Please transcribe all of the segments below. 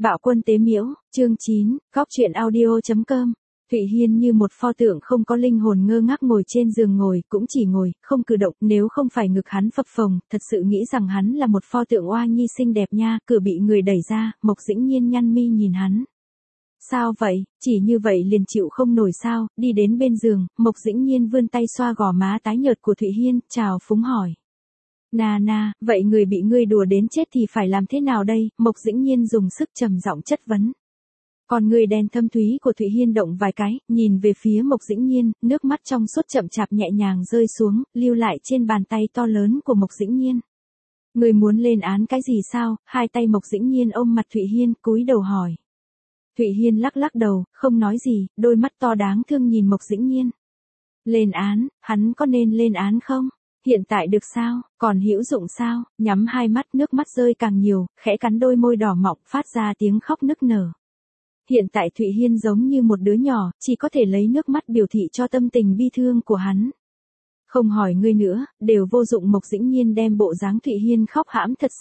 Bạo quân tế miễu, chương 9, góc truyện audio.com. Thụy Hiên như một pho tượng không có linh hồn ngơ ngác ngồi trên giường ngồi, cũng chỉ ngồi, không cử động, nếu không phải ngực hắn phập phồng, thật sự nghĩ rằng hắn là một pho tượng oa nhi xinh đẹp nha, cửa bị người đẩy ra, Mộc Dĩnh Nhiên nhăn mi nhìn hắn. Sao vậy, chỉ như vậy liền chịu không nổi sao, đi đến bên giường, Mộc Dĩnh Nhiên vươn tay xoa gò má tái nhợt của Thụy Hiên, chào phúng hỏi. Nà, vậy người bị ngươi đùa đến chết thì phải làm thế nào đây? Mộc Dĩnh Nhiên dùng sức trầm giọng chất vấn. Còn người đen thâm thúy của Thụy Hiên động vài cái, nhìn về phía Mộc Dĩnh Nhiên, nước mắt trong suốt chậm chạp nhẹ nhàng rơi xuống, lưu lại trên bàn tay to lớn của Mộc Dĩnh Nhiên. Người muốn lên án cái gì sao? Hai tay Mộc Dĩnh Nhiên ôm mặt Thụy Hiên, cúi đầu hỏi. Thụy Hiên lắc lắc đầu, không nói gì, đôi mắt to đáng thương nhìn Mộc Dĩnh Nhiên. Lên án, hắn có nên lên án không? Hiện tại được sao, còn hữu dụng sao? Nhắm hai mắt, nước mắt rơi càng nhiều, khẽ cắn đôi môi đỏ mọng, phát ra tiếng khóc nức nở. Hiện tại Thụy Hiên giống như một đứa nhỏ, chỉ có thể lấy nước mắt biểu thị cho tâm tình bi thương của hắn. Không hỏi ngươi nữa, đều vô dụng. Mộc Dĩnh Nhiên đem bộ dáng Thụy Hiên khóc hãm thật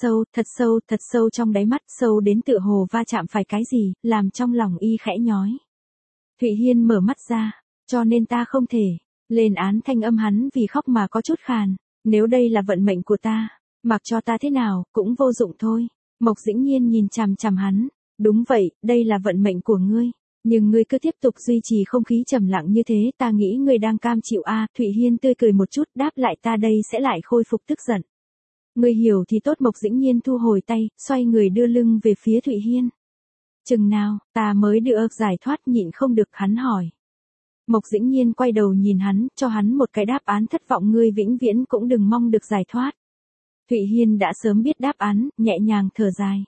sâu trong đáy mắt, sâu đến tựa hồ va chạm phải cái gì, làm trong lòng y khẽ nhói. Thụy Hiên mở mắt ra, cho nên ta không thể lên án. Thanh âm hắn vì khóc mà có chút khàn. Nếu đây là vận mệnh của ta, mặc cho ta thế nào, cũng vô dụng thôi. Mộc Dĩnh Nhiên nhìn chằm chằm hắn. Đúng vậy, đây là vận mệnh của ngươi. Nhưng ngươi cứ tiếp tục duy trì không khí trầm lặng như thế, ta nghĩ ngươi đang cam chịu a. Thụy Hiên tươi cười một chút, đáp lại, ta đây sẽ lại khôi phục tức giận. Ngươi hiểu thì tốt. Mộc Dĩnh Nhiên thu hồi tay, xoay người đưa lưng về phía Thụy Hiên. Chừng nào, ta mới được giải thoát? Nhịn không được hắn hỏi. Mộc Dĩnh Nhiên quay đầu nhìn hắn, cho hắn một cái đáp án thất vọng, ngươi vĩnh viễn cũng đừng mong được giải thoát. Thụy Hiên đã sớm biết đáp án, nhẹ nhàng thở dài.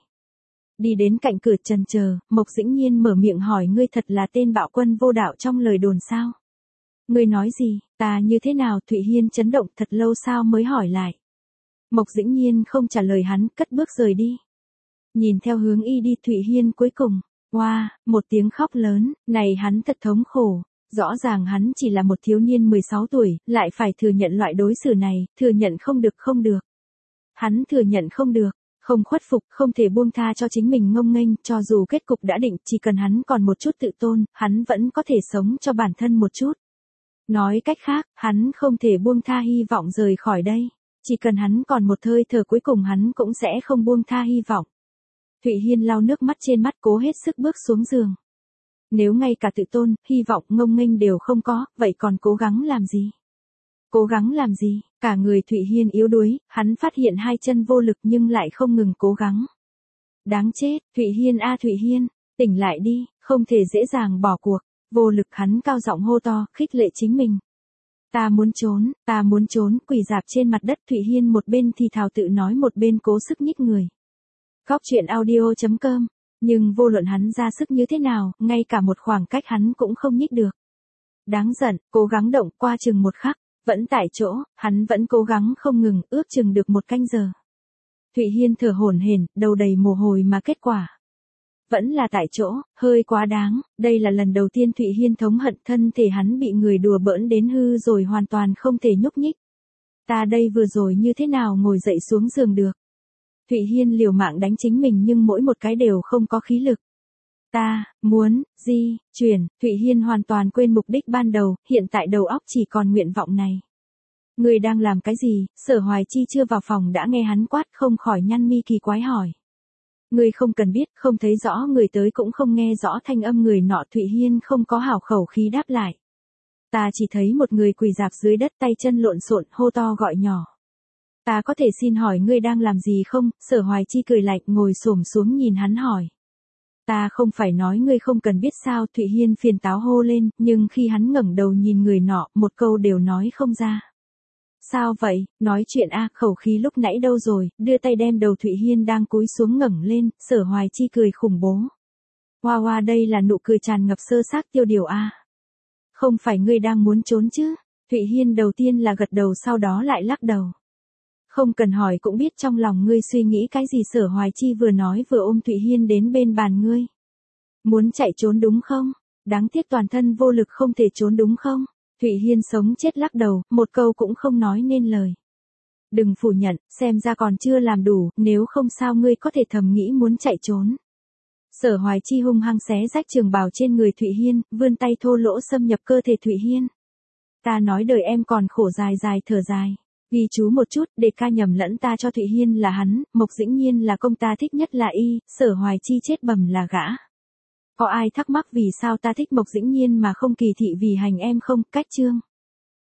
Đi đến cạnh cửa chần chờ, Mộc Dĩnh Nhiên mở miệng hỏi, ngươi thật là tên bạo quân vô đạo trong lời đồn sao? Ngươi nói gì, ta như thế nào? Thụy Hiên chấn động thật lâu sau mới hỏi lại. Mộc Dĩnh Nhiên không trả lời hắn, cất bước rời đi. Nhìn theo hướng y đi, Thụy Hiên cuối cùng, một tiếng khóc lớn, này hắn thật thống khổ. Rõ ràng hắn chỉ là một thiếu niên 16 tuổi, lại phải thừa nhận loại đối xử này, thừa nhận không được. Hắn thừa nhận không được, không khuất phục, không thể buông tha cho chính mình ngông nghênh, cho dù kết cục đã định, chỉ cần hắn còn một chút tự tôn, hắn vẫn có thể sống cho bản thân một chút. Nói cách khác, hắn không thể buông tha hy vọng rời khỏi đây. Chỉ cần hắn còn một hơi thở cuối cùng, hắn cũng sẽ không buông tha hy vọng. Thụy Hiên lau nước mắt trên mắt, cố hết sức bước xuống giường. Nếu ngay cả tự tôn, hy vọng, ngông nghênh đều không có, vậy còn cố gắng làm gì? Cố gắng làm gì? Cả người Thụy Hiên yếu đuối, hắn phát hiện hai chân vô lực nhưng lại không ngừng cố gắng. Đáng chết, Thụy Hiên a Thụy Hiên, tỉnh lại đi, không thể dễ dàng bỏ cuộc. Vô lực hắn cao giọng hô to, khích lệ chính mình. Ta muốn trốn, quỳ rạp trên mặt đất. Thụy Hiên một bên thì thào tự nói, một bên cố sức nhích người. Góc truyện audio.com. Nhưng vô luận hắn ra sức như thế nào, ngay cả một khoảng cách hắn cũng không nhích được. Đáng giận, cố gắng động, qua chừng một khắc, vẫn tại chỗ, hắn vẫn cố gắng không ngừng, ước chừng được một canh giờ. Thụy Hiên thở hổn hển, đầu đầy mồ hôi mà kết quả vẫn là tại chỗ, hơi quá đáng. Đây là lần đầu tiên Thụy Hiên thống hận, thân thể hắn bị người đùa bỡn đến hư rồi, hoàn toàn không thể nhúc nhích. Ta đây vừa rồi như thế nào ngồi dậy xuống giường được? Thụy Hiên liều mạng đánh chính mình nhưng mỗi một cái đều không có khí lực. Ta muốn chuyển. Thụy Hiên hoàn toàn quên mục đích ban đầu, hiện tại đầu óc chỉ còn nguyện vọng này. Người đang làm cái gì? Sở Hoài Chi chưa vào phòng đã nghe hắn quát, không khỏi nhăn mi kỳ quái hỏi. Người không cần biết, không thấy rõ người tới cũng không nghe rõ thanh âm người nọ. Thụy Hiên không có hảo khẩu khí đáp lại. Ta chỉ thấy một người quỳ rạp dưới đất, tay chân lộn xộn, hô to gọi nhỏ. Ta có thể xin hỏi ngươi đang làm gì không? Sở Hoài Chi cười lạnh, ngồi xổm xuống nhìn hắn hỏi. Ta không phải nói ngươi không cần biết sao? Thụy Hiên phiền táo hô lên, nhưng khi hắn ngẩng đầu nhìn người nọ, một câu đều nói không ra. Sao vậy? Nói chuyện a. Khẩu khí lúc nãy đâu rồi? Đưa tay đem đầu Thụy Hiên đang cúi xuống ngẩng lên. Sở Hoài Chi cười khủng bố. Đây là nụ cười tràn ngập sơ xác tiêu điều a. Không phải ngươi đang muốn trốn chứ? Thụy Hiên đầu tiên là gật đầu, sau đó lại lắc đầu. Không cần hỏi cũng biết trong lòng ngươi suy nghĩ cái gì. Sở Hoài Chi vừa nói vừa ôm Thụy Hiên đến bên bàn ngươi. Muốn chạy trốn đúng không? Đáng tiếc toàn thân vô lực, không thể trốn đúng không? Thụy Hiên sống chết lắc đầu, một câu cũng không nói nên lời. Đừng phủ nhận, xem ra còn chưa làm đủ, nếu không sao ngươi có thể thầm nghĩ muốn chạy trốn. Sở Hoài Chi hung hăng xé rách trường bào trên người Thụy Hiên, vươn tay thô lỗ xâm nhập cơ thể Thụy Hiên. Ta nói đời em còn khổ dài dài thở dài. Ghi chú một chút, để ca nhầm lẫn ta cho Thụy Hiên là hắn, Mộc Dĩnh Nhiên là công ta thích nhất là y, Sở Hoài Chi chết bầm là gã. Có ai thắc mắc vì sao ta thích Mộc Dĩnh Nhiên mà không Kỳ Thị vì hành em không? Cách chương.